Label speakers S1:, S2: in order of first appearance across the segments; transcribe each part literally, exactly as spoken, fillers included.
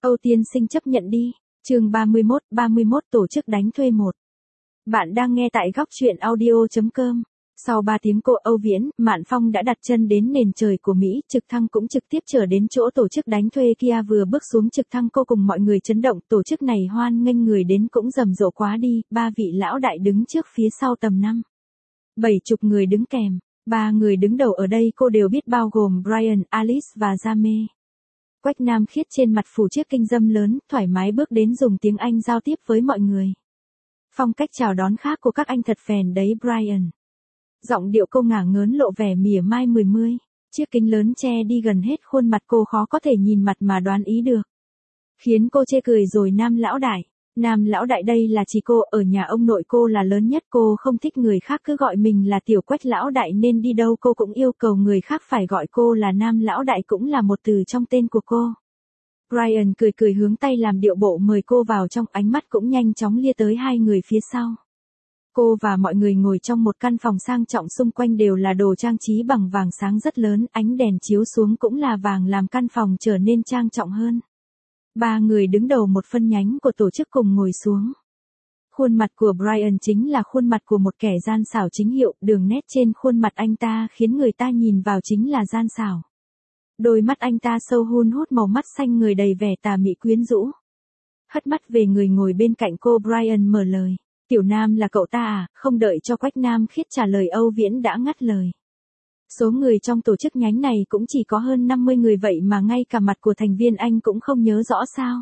S1: Âu tiên sinh chấp nhận đi. Chương ba mươi mốt, ba mươi mốt tổ chức đánh thuê một. Bạn đang nghe tại góc truyện audio chấm com. Sau ba tiếng cô Âu Viễn, Mạn Phong đã đặt chân đến nền trời của Mỹ, trực thăng cũng trực tiếp trở đến chỗ tổ chức đánh thuê kia. Vừa bước xuống trực thăng cô cùng mọi người chấn động, tổ chức này hoan nghênh người đến cũng rầm rộ quá đi, ba vị lão đại đứng trước phía sau tầm năm. Bảy chục người đứng kèm, ba người đứng đầu ở đây cô đều biết bao gồm Brian, Alice và Jamie. Quách Nam Khiết trên mặt phủ chiếc kinh dâm lớn, thoải mái bước đến dùng tiếng Anh giao tiếp với mọi người. Phong cách chào đón khác của các anh thật phèn đấy Brian. Giọng điệu cô ngả ngớn lộ vẻ mỉa mai mười mươi, chiếc kính lớn che đi gần hết khuôn mặt cô khó có thể nhìn mặt mà đoán ý được. Khiến cô chê cười rồi Nam lão đại. Nam lão đại đây là chỉ cô, ở nhà ông nội cô là lớn nhất, cô không thích người khác cứ gọi mình là tiểu Quách lão đại nên đi đâu cô cũng yêu cầu người khác phải gọi cô là Nam lão đại, cũng là một từ trong tên của cô. Brian cười cười hướng tay làm điệu bộ mời cô vào trong, ánh mắt cũng nhanh chóng lia tới hai người phía sau. Cô và mọi người ngồi trong một căn phòng sang trọng, xung quanh đều là đồ trang trí bằng vàng sáng rất lớn, ánh đèn chiếu xuống cũng là vàng làm căn phòng trở nên trang trọng hơn. Ba người đứng đầu một phân nhánh của tổ chức cùng ngồi xuống. Khuôn mặt của Brian chính là khuôn mặt của một kẻ gian xảo chính hiệu, đường nét trên khuôn mặt anh ta khiến người ta nhìn vào chính là gian xảo. Đôi mắt anh ta sâu hun hút, màu mắt xanh người đầy vẻ tà mị quyến rũ. Hất mắt về người ngồi bên cạnh cô, Brian mở lời. Tiểu Nam là cậu ta à? Không đợi cho Quách Nam Khiết trả lời, Âu Viễn đã ngắt lời. Số người trong tổ chức nhánh này cũng chỉ có hơn năm mươi người, vậy mà ngay cả mặt của thành viên anh cũng không nhớ rõ sao?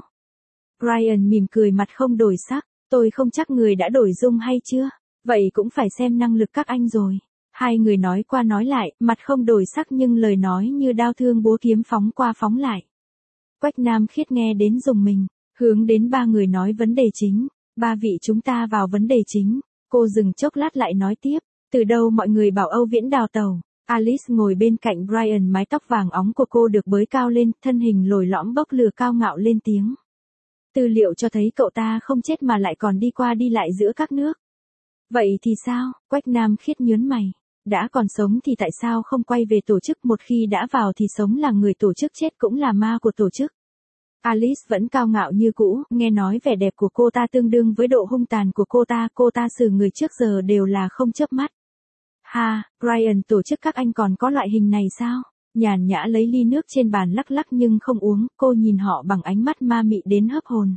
S1: Brian mỉm cười, mặt không đổi sắc. Tôi không chắc người đã đổi dung hay chưa. Vậy cũng phải xem năng lực các anh rồi. Hai người nói qua nói lại, mặt không đổi sắc nhưng lời nói như đao thương búa kiếm phóng qua phóng lại. Quách Nam Khiết nghe đến rùng mình, hướng đến ba người nói vấn đề chính. Ba vị chúng ta vào vấn đề chính. Cô dừng chốc lát lại nói tiếp. Từ đâu mọi người bảo Âu Viễn đào tẩu? Alice ngồi bên cạnh Brian, mái tóc vàng óng của cô được bới cao lên, thân hình lồi lõm bốc lửa cao ngạo lên tiếng. Tư liệu cho thấy cậu ta không chết mà lại còn đi qua đi lại giữa các nước. Vậy thì sao? Quách Nam Khiết nhớn mày. Đã còn sống thì tại sao không quay về tổ chức, một khi đã vào thì sống là người tổ chức, chết cũng là ma của tổ chức. Alice vẫn cao ngạo như cũ, nghe nói vẻ đẹp của cô ta tương đương với độ hung tàn của cô ta, cô ta xử người trước giờ đều là không chớp mắt. Ha, Brian, tổ chức các anh còn có loại hình này sao? Nhàn nhã lấy ly nước trên bàn lắc lắc nhưng không uống, cô nhìn họ bằng ánh mắt ma mị đến hấp hồn.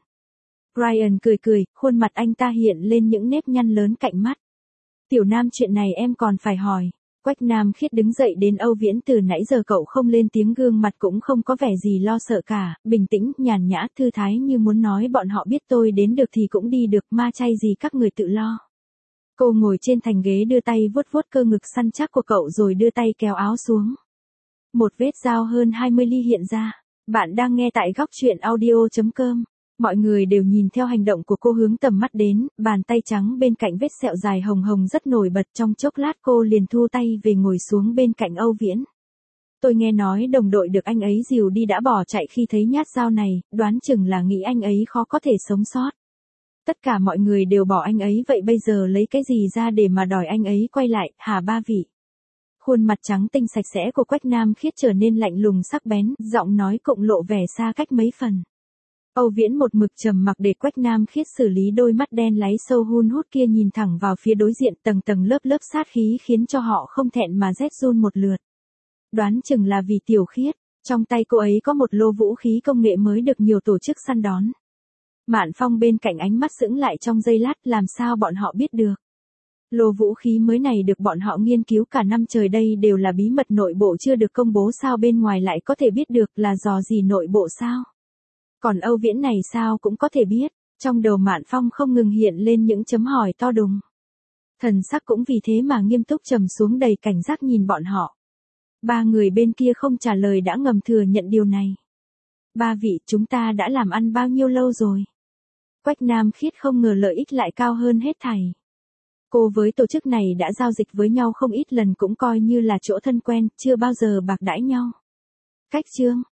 S1: Brian cười cười, khuôn mặt anh ta hiện lên những nếp nhăn lớn cạnh mắt. Tiểu Nam, chuyện này em còn phải hỏi. Quách Nam Khiết đứng dậy đến Âu Viễn, từ nãy giờ cậu không lên tiếng, gương mặt cũng không có vẻ gì lo sợ cả, bình tĩnh, nhàn nhã, thư thái như muốn nói bọn họ biết tôi đến được thì cũng đi được, ma chay gì các người tự lo. Cô ngồi trên thành ghế đưa tay vuốt vuốt cơ ngực săn chắc của cậu rồi đưa tay kéo áo xuống. Một vết dao hơn hai mươi ly hiện ra. Bạn đang nghe tại góc truyện audio chấm com. Mọi người đều nhìn theo hành động của cô, hướng tầm mắt đến, bàn tay trắng bên cạnh vết sẹo dài hồng hồng rất nổi bật, trong chốc lát cô liền thu tay về ngồi xuống bên cạnh Âu Viễn. Tôi nghe nói đồng đội được anh ấy dìu đi đã bỏ chạy khi thấy nhát dao này, đoán chừng là nghĩ anh ấy khó có thể sống sót. Tất cả mọi người đều bỏ anh ấy, vậy bây giờ lấy cái gì ra để mà đòi anh ấy quay lại, hả ba vị? Khuôn mặt trắng tinh sạch sẽ của Quách Nam Khiết trở nên lạnh lùng sắc bén, giọng nói cũng lộ vẻ xa cách mấy phần. Âu Viễn một mực trầm mặc để Quách Nam Khiết xử lý, đôi mắt đen láy sâu hun hút kia nhìn thẳng vào phía đối diện, tầng tầng lớp lớp sát khí khiến cho họ không thẹn mà rét run một lượt. Đoán chừng là vì Tiểu Khiết, trong tay cô ấy có một lô vũ khí công nghệ mới được nhiều tổ chức săn đón. Mạn Phong bên cạnh ánh mắt sững lại trong giây lát, làm sao bọn họ biết được? Lô vũ khí mới này được bọn họ nghiên cứu cả năm trời, đây đều là bí mật nội bộ chưa được công bố, sao bên ngoài lại có thể biết được, là dò gì nội bộ sao? Còn Âu Viễn này sao cũng có thể biết? Trong đầu Mạn Phong không ngừng hiện lên những chấm hỏi to đùng. Thần sắc cũng vì thế mà nghiêm túc trầm xuống, đầy cảnh giác nhìn bọn họ. Ba người bên kia không trả lời đã ngầm thừa nhận điều này. Ba vị, chúng ta đã làm ăn bao nhiêu lâu rồi? Quách Nam Khiết không ngờ lợi ích lại cao hơn hết thảy. Cô với tổ chức này đã giao dịch với nhau không ít lần, cũng coi như là chỗ thân quen, chưa bao giờ bạc đãi nhau. Cách Trương,